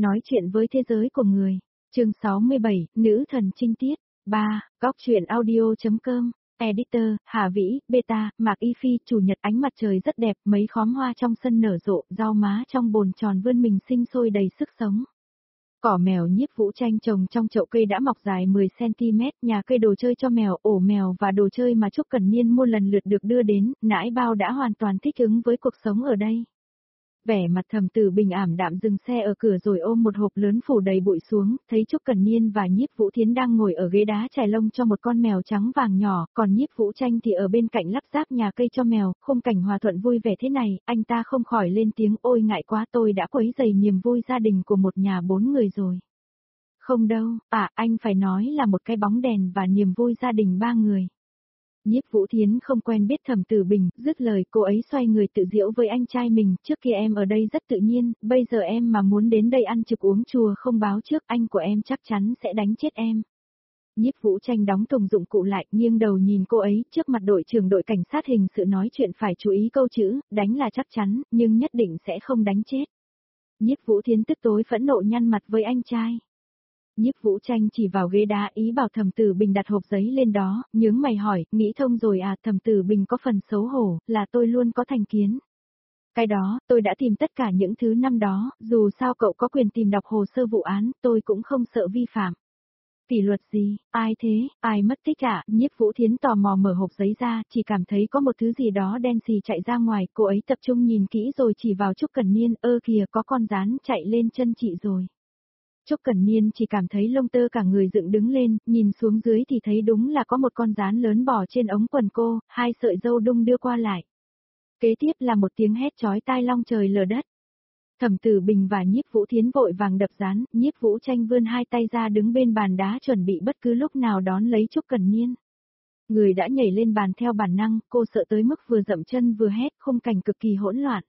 Nói chuyện với thế giới của người. Chương 67, Nữ thần trinh tiết. 3. Góc truyện audio.com. Editor, Hà Vĩ, Beta, Mạc Y Phi, Chủ nhật ánh mặt trời rất đẹp, mấy khóm hoa trong sân nở rộ, rau má trong bồn tròn vươn mình sinh sôi đầy sức sống. Cỏ mèo Nhiếp Vũ Tranh trồng trong chậu cây đã mọc dài 10cm, nhà cây đồ chơi cho mèo, ổ mèo và đồ chơi mà Trúc Cần Niên mua lần lượt được đưa đến, nãi bao đã hoàn toàn thích ứng với cuộc sống ở đây. Vẻ mặt Thẩm Tử Bình ảm đạm dừng xe ở cửa rồi ôm một hộp lớn phủ đầy bụi xuống, thấy Trúc Cần Niên và Nhiếp Vũ Thiến đang ngồi ở ghế đá chải lông cho một con mèo trắng vàng nhỏ, còn Nhiếp Vũ Tranh thì ở bên cạnh lắp ráp nhà cây cho mèo, khung cảnh hòa thuận vui vẻ thế này, anh ta không khỏi lên tiếng ôi ngại quá tôi đã quấy rầy niềm vui gia đình của một nhà 4 người rồi. Không đâu, anh phải nói là một cái bóng đèn và niềm vui gia đình 3 người. Nhiếp Vũ Thiến không quen biết Thẩm Tử Bình, dứt lời cô ấy xoay người tự giễu với anh trai mình, trước kia em ở đây rất tự nhiên, bây giờ em mà muốn đến đây ăn trực uống chùa không báo trước anh của em chắc chắn sẽ đánh chết em. Nhiếp Vũ Tranh đóng thùng dụng cụ lại, nghiêng đầu nhìn cô ấy, trước mặt đội trưởng đội cảnh sát hình sự nói chuyện phải chú ý câu chữ, đánh là chắc chắn, nhưng nhất định sẽ không đánh chết. Nhiếp Vũ Thiến tức tối phẫn nộ nhăn mặt với anh trai. Nhiếp Vũ Tranh chỉ vào ghế đá ý bảo Thẩm Tử Bình đặt hộp giấy lên đó, nhướng mày hỏi, nghĩ thông rồi à? Thẩm Tử Bình có phần xấu hổ, là tôi luôn có thành kiến. Cái đó, tôi đã tìm tất cả những thứ năm đó, dù sao cậu có quyền tìm đọc hồ sơ vụ án, tôi cũng không sợ vi phạm. Kỷ luật gì, ai thế, ai mất tích à? Nhiếp Vũ Thiến tò mò mở hộp giấy ra, chỉ cảm thấy có một thứ gì đó đen xì chạy ra ngoài, cô ấy tập trung nhìn kỹ rồi chỉ vào Trúc Cần Niên, kìa có con rán chạy lên chân chị rồi. Trúc Cần Niên chỉ cảm thấy lông tơ cả người dựng đứng lên, nhìn xuống dưới thì thấy đúng là có một con rán lớn bò trên ống quần cô, hai sợi râu đung đưa qua lại. Kế tiếp là một tiếng hét chói tai long trời lở đất. Thẩm Tử Bình và Nhiếp Vũ Thiến vội vàng đập rán, Nhiếp Vũ Tranh vươn hai tay ra đứng bên bàn đá chuẩn bị bất cứ lúc nào đón lấy Trúc Cần Niên. Người đã nhảy lên bàn theo bản năng, cô sợ tới mức vừa dậm chân vừa hét, khung cảnh cực kỳ hỗn loạn.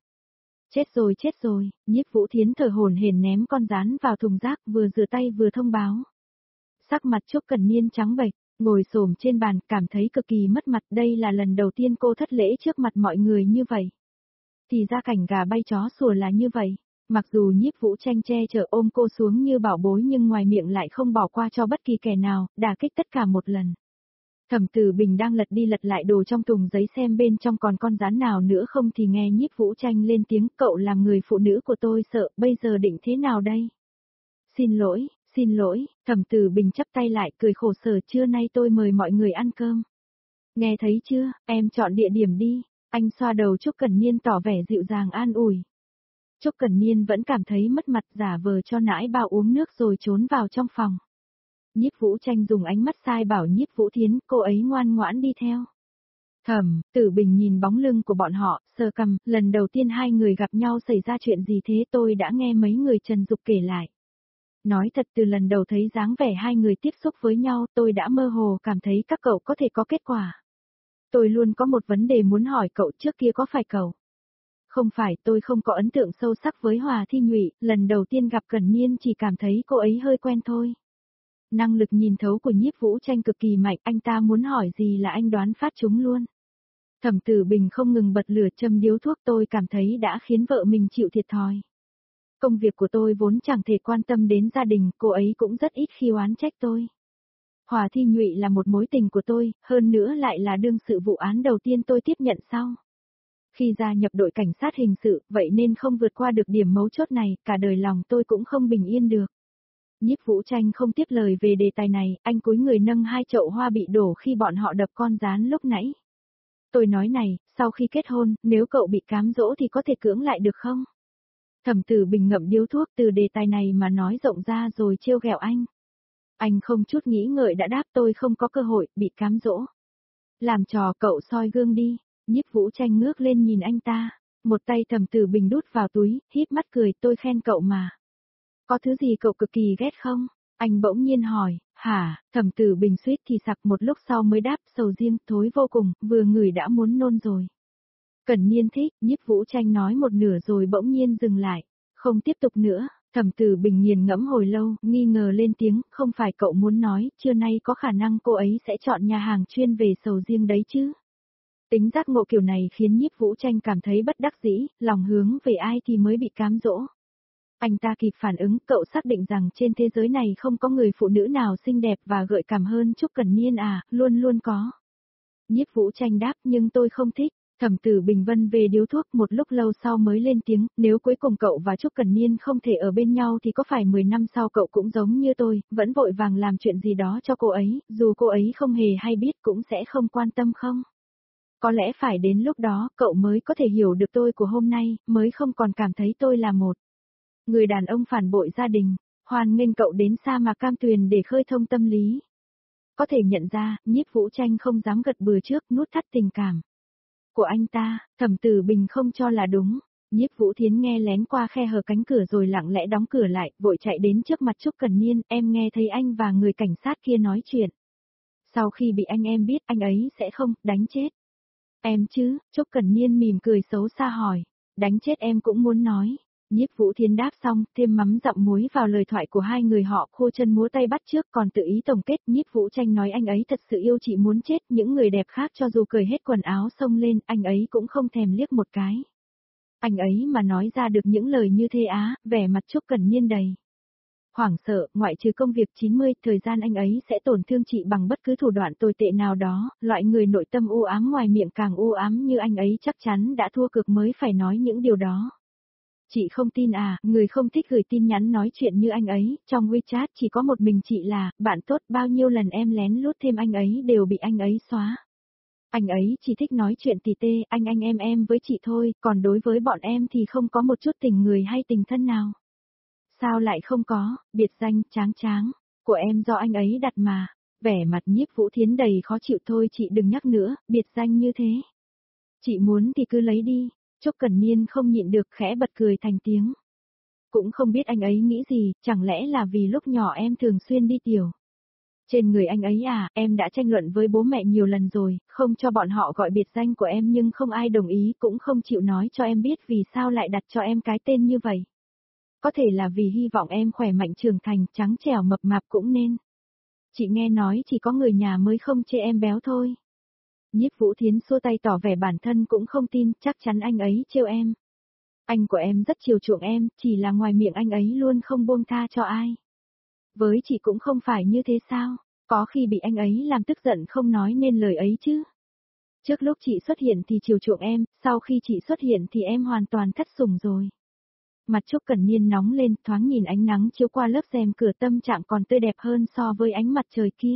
Chết rồi, Nhiếp Vũ Thiến thở hổn hển ném con rán vào thùng rác vừa rửa tay vừa thông báo. Sắc mặt Trúc Cần Niên trắng bệch, ngồi xổm trên bàn cảm thấy cực kỳ mất mặt, đây là lần đầu tiên cô thất lễ trước mặt mọi người như vậy. Thì ra cảnh gà bay chó sủa là như vậy, mặc dù Nhiếp Vũ Tranh che chở ôm cô xuống như bảo bối nhưng ngoài miệng lại không bỏ qua cho bất kỳ kẻ nào, đả kích tất cả một lần. Thẩm Tử Bình đang lật đi lật lại đồ trong thùng giấy xem bên trong còn con rán nào nữa không thì nghe Nhiếp Vũ Tranh lên tiếng, cậu làm người phụ nữ của tôi sợ, bây giờ định thế nào đây? Xin lỗi, Thẩm Tử Bình chắp tay lại cười khổ sở, trưa nay tôi mời mọi người ăn cơm. Nghe thấy chưa, em chọn địa điểm đi, anh xoa đầu Trúc Cần Niên tỏ vẻ dịu dàng an ủi. Trúc Cần Niên vẫn cảm thấy mất mặt giả vờ cho nãi bao uống nước rồi trốn vào trong phòng. Nhiếp Vũ Tranh dùng ánh mắt sai bảo Nhiếp Vũ Thiến, cô ấy ngoan ngoãn đi theo. Thẩm Tử Bình nhìn bóng lưng của bọn họ, sờ cằm, lần đầu tiên hai người gặp nhau xảy ra chuyện gì thế tôi đã nghe mấy người Trần Dục kể lại. Nói thật từ lần đầu thấy dáng vẻ hai người tiếp xúc với nhau tôi đã mơ hồ cảm thấy các cậu có thể có kết quả. Tôi luôn có một vấn đề muốn hỏi cậu trước kia có phải cậu? Không phải tôi không có ấn tượng sâu sắc với Hòa Thi Nhụy, lần đầu tiên gặp Cần Niên chỉ cảm thấy cô ấy hơi quen thôi. Năng lực nhìn thấu của Nhiếp Vũ Tranh cực kỳ mạnh, anh ta muốn hỏi gì là anh đoán phát chúng luôn. Thẩm Tử Bình không ngừng bật lửa châm điếu thuốc tôi cảm thấy đã khiến vợ mình chịu thiệt thòi. Công việc của tôi vốn chẳng thể quan tâm đến gia đình, cô ấy cũng rất ít khi oán trách tôi. Hòa Thi Nhụy là một mối tình của tôi, hơn nữa lại là đương sự vụ án đầu tiên tôi tiếp nhận sau. Khi gia nhập đội cảnh sát hình sự, vậy nên không vượt qua được điểm mấu chốt này, cả đời lòng tôi cũng không bình yên được. Nhiếp Vũ Tranh không tiếp lời về đề tài này, anh cúi người nâng hai chậu hoa bị đổ khi bọn họ đập con rán lúc nãy. Tôi nói này, sau khi kết hôn, nếu cậu bị cám dỗ thì có thể cưỡng lại được không? Thẩm Tử Bình ngậm điếu thuốc từ đề tài này mà nói rộng ra rồi trêu ghẹo anh. Anh không chút nghĩ ngợi đã đáp tôi không có cơ hội, bị cám dỗ. Làm trò cậu soi gương đi, Nhiếp Vũ Tranh ngước lên nhìn anh ta, một tay Thẩm Tử Bình đút vào túi, híp mắt cười tôi khen cậu mà. Có thứ gì cậu cực kỳ ghét không? Anh bỗng nhiên hỏi, hả? Thẩm Tử Bình suýt thì sặc một lúc sau mới đáp sầu riêng, thối vô cùng, vừa ngửi đã muốn nôn rồi. Cần Niên thích, Nhiếp Vũ Tranh nói một nửa rồi bỗng nhiên dừng lại, không tiếp tục nữa. Thẩm Tử Bình nghiền ngẫm hồi lâu, nghi ngờ lên tiếng, không phải cậu muốn nói, trưa nay có khả năng cô ấy sẽ chọn nhà hàng chuyên về sầu riêng đấy chứ? Tính giác ngộ kiểu này khiến Nhiếp Vũ Tranh cảm thấy bất đắc dĩ, lòng hướng về ai thì mới bị cám dỗ. Anh ta kịp phản ứng, cậu xác định rằng trên thế giới này không có người phụ nữ nào xinh đẹp và gợi cảm hơn Trúc Cần Niên à, luôn luôn có. Nhiếp Vũ Tranh đáp, nhưng tôi không thích. Thẩm Tử Bình vân về điếu thuốc, một lúc lâu sau mới lên tiếng, nếu cuối cùng cậu và Trúc Cần Niên không thể ở bên nhau thì có phải 10 năm sau cậu cũng giống như tôi, vẫn vội vàng làm chuyện gì đó cho cô ấy, dù cô ấy không hề hay biết cũng sẽ không quan tâm không? Có lẽ phải đến lúc đó cậu mới có thể hiểu được tôi của hôm nay, mới không còn cảm thấy tôi là một người đàn ông phản bội gia đình. Hoan nghênh cậu đến sa mạc Cam Tuyền để khơi thông tâm lý. Có thể nhận ra, Nhiếp Vũ Tranh không dám gật bừa trước, nút thắt tình cảm của anh ta. Thẩm Tử Bình không cho là đúng. Nhiếp Vũ Thiến nghe lén qua khe hở cánh cửa rồi lặng lẽ đóng cửa lại, vội chạy đến trước mặt Trúc Cần Niên, em nghe thấy anh và người cảnh sát kia nói chuyện. Sau khi bị anh em biết, anh ấy sẽ không đánh chết em chứ? Trúc Cần Niên mỉm cười xấu xa hỏi. Đánh chết em cũng muốn nói. Nhiếp Vũ Thiến đáp xong, thêm mắm dặm muối vào lời thoại của hai người họ, khô chân múa tay bắt trước, còn tự ý tổng kết. Nhiếp Vũ Tranh nói anh ấy thật sự yêu chị muốn chết, những người đẹp khác cho dù cởi hết quần áo xông lên, anh ấy cũng không thèm liếc một cái. Anh ấy mà nói ra được những lời như thế á, vẻ mặt Trúc Cần Niên đầy hoảng sợ, ngoại trừ công việc 90, thời gian anh ấy sẽ tổn thương chị bằng bất cứ thủ đoạn tồi tệ nào đó, loại người nội tâm u ám ngoài miệng càng u ám như anh ấy chắc chắn đã thua cược mới phải nói những điều đó. Chị không tin à, người không thích gửi tin nhắn nói chuyện như anh ấy, trong WeChat chỉ có một mình chị là, bạn tốt, bao nhiêu lần em lén lút thêm anh ấy đều bị anh ấy xóa. Anh ấy chỉ thích nói chuyện tì tê, anh em với chị thôi, còn đối với bọn em thì không có một chút tình người hay tình thân nào. Sao lại không có, biệt danh, tráng của em do anh ấy đặt mà. Vẻ mặt Nhiếp Vũ Thiến đầy khó chịu thôi chị đừng nhắc nữa, biệt danh như thế. Chị muốn thì cứ lấy đi. Trúc Cần Niên không nhịn được khẽ bật cười thành tiếng. Cũng không biết anh ấy nghĩ gì, chẳng lẽ là vì lúc nhỏ em thường xuyên đi tiểu. Trên người anh ấy à, em đã tranh luận với bố mẹ nhiều lần rồi, không cho bọn họ gọi biệt danh của em nhưng không ai đồng ý cũng không chịu nói cho em biết vì sao lại đặt cho em cái tên như vậy. Có thể là vì hy vọng em khỏe mạnh trưởng thành, trắng trẻo mập mạp cũng nên. Chị nghe nói chỉ có người nhà mới không chê em béo thôi. Nhiếp Vũ Thiến xua tay tỏ vẻ bản thân cũng không tin, chắc chắn anh ấy trêu em. Anh của em rất chiều chuộng em, chỉ là ngoài miệng anh ấy luôn không buông tha cho ai. Với chị cũng không phải như thế sao, có khi bị anh ấy làm tức giận không nói nên lời ấy chứ. Trước lúc chị xuất hiện thì chiều chuộng em, sau khi chị xuất hiện thì em hoàn toàn thất sủng rồi. Mặt Trúc Cần Niên nóng lên, thoáng nhìn ánh nắng chiếu qua lớp rèm cửa tâm trạng còn tươi đẹp hơn so với ánh mặt trời kia.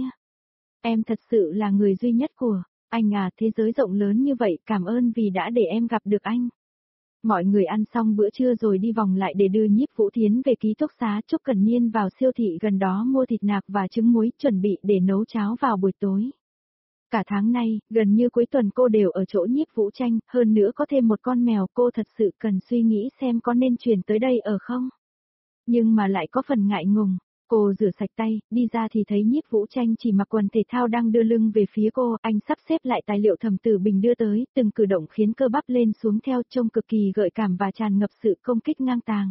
Em thật sự là người duy nhất của anh à, thế giới rộng lớn như vậy, cảm ơn vì đã để em gặp được anh. Mọi người ăn xong bữa trưa rồi đi vòng lại để đưa Nhiếp Vũ Thiến về ký túc xá. Trúc Cần Niên vào siêu thị gần đó mua thịt nạc và trứng muối chuẩn bị để nấu cháo vào buổi tối. Cả tháng nay, gần như cuối tuần cô đều ở chỗ Nhiếp Vũ Tranh, hơn nữa có thêm một con mèo, cô thật sự cần suy nghĩ xem có nên chuyển tới đây ở không. Nhưng mà lại có phần ngại ngùng. Cô rửa sạch tay, đi ra thì thấy Nhiếp Vũ Tranh chỉ mặc quần thể thao đang đưa lưng về phía cô, anh sắp xếp lại tài liệu Thẩm Tử Bình đưa tới, từng cử động khiến cơ bắp lên xuống theo, trông cực kỳ gợi cảm và tràn ngập sự công kích ngang tàng.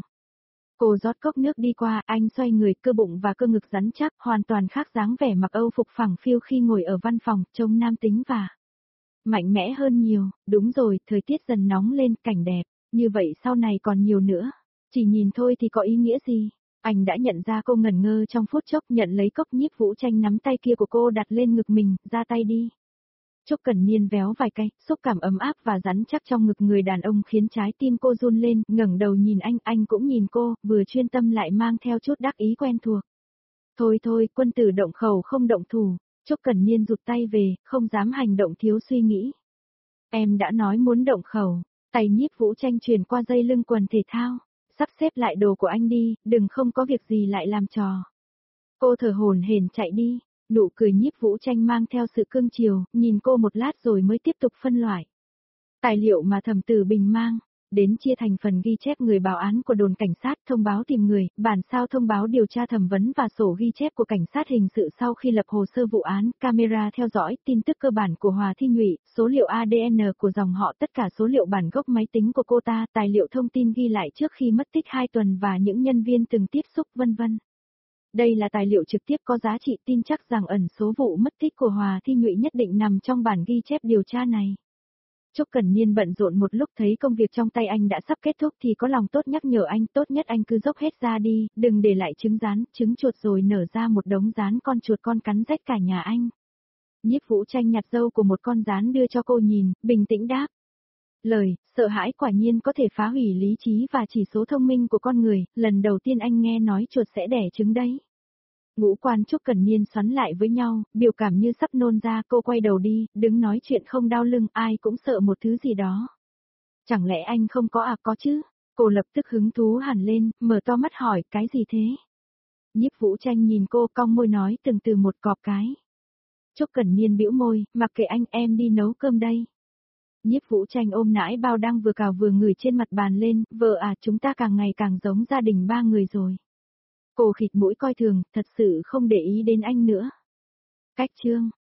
Cô rót cốc nước đi qua, anh xoay người, cơ bụng và cơ ngực rắn chắc, hoàn toàn khác dáng vẻ mặc Âu phục phẳng phiu khi ngồi ở văn phòng, trông nam tính và mạnh mẽ hơn nhiều. Đúng rồi, thời tiết dần nóng lên, cảnh đẹp, như vậy sau này còn nhiều nữa. Chỉ nhìn thôi thì có ý nghĩa gì? Anh đã nhận ra cô ngẩn ngơ trong phút chốc, nhận lấy cốc. Nhiếp Vũ Tranh nắm tay kia của cô đặt lên ngực mình, ra tay đi. Trúc Cần Niên véo vài cái, xúc cảm ấm áp và rắn chắc trong ngực người đàn ông khiến trái tim cô run lên, ngẩng đầu nhìn anh cũng nhìn cô, vừa chuyên tâm lại mang theo chút đắc ý quen thuộc. Thôi thôi, quân tử động khẩu không động thủ. Trúc Cần Niên rụt tay về, không dám hành động thiếu suy nghĩ. Em đã nói muốn động khẩu. Tay Nhiếp Vũ Tranh truyền qua dây lưng quần thể thao. Sắp xếp lại đồ của anh đi, đừng không có việc gì lại làm trò. Cô thở hổn hển chạy đi, nụ cười Nhiếp Vũ Tranh mang theo sự cương chiều, nhìn cô một lát rồi mới tiếp tục phân loại. Tài liệu mà Thẩm Tử Bình mang, đến chia thành phần ghi chép người báo án của đồn cảnh sát, thông báo tìm người, bản sao thông báo điều tra thẩm vấn và sổ ghi chép của cảnh sát hình sự sau khi lập hồ sơ vụ án, camera theo dõi, tin tức cơ bản của Hòa Thi Nhụy, số liệu ADN của dòng họ, tất cả số liệu bản gốc máy tính của cô ta, tài liệu thông tin ghi lại trước khi mất tích 2 tuần và những nhân viên từng tiếp xúc vân vân. Đây là tài liệu trực tiếp có giá trị, tin chắc rằng ẩn số vụ mất tích của Hòa Thi Nhụy nhất định nằm trong bản ghi chép điều tra này. Trúc Cẩn Niên bận rộn một lúc thấy công việc trong tay anh đã sắp kết thúc thì có lòng tốt nhắc nhở anh, tốt nhất anh cứ dốc hết ra đi, đừng để lại trứng rán, trứng chuột rồi nở ra một đống rán con chuột con cắn rách cả nhà anh. Nhiếp Vũ Tranh nhặt râu của một con rán đưa cho cô nhìn, bình tĩnh đáp. Lời, sợ hãi quả nhiên có thể phá hủy lý trí và chỉ số thông minh của con người, lần đầu tiên anh nghe nói chuột sẽ đẻ trứng đấy. Ngũ quan Trúc Cẩn Niên xoắn lại với nhau, biểu cảm như sắp nôn ra, cô quay đầu đi, đứng nói chuyện không đau lưng, ai cũng sợ một thứ gì đó. Chẳng lẽ anh không có à, có chứ? Cô lập tức hứng thú hẳn lên, mở to mắt hỏi, cái gì thế? Nhiếp Vũ Tranh nhìn cô cong môi nói từng từ một cọp cái. Trúc Cẩn Niên bĩu môi, mặc kệ anh, em đi nấu cơm đây. Nhiếp Vũ Tranh ôm nãi bao đang vừa cào vừa ngửi trên mặt bàn lên, vợ à, chúng ta càng ngày càng giống gia đình ba người rồi. Cô khịt mũi coi thường, thật sự không để ý đến anh nữa. Cách chương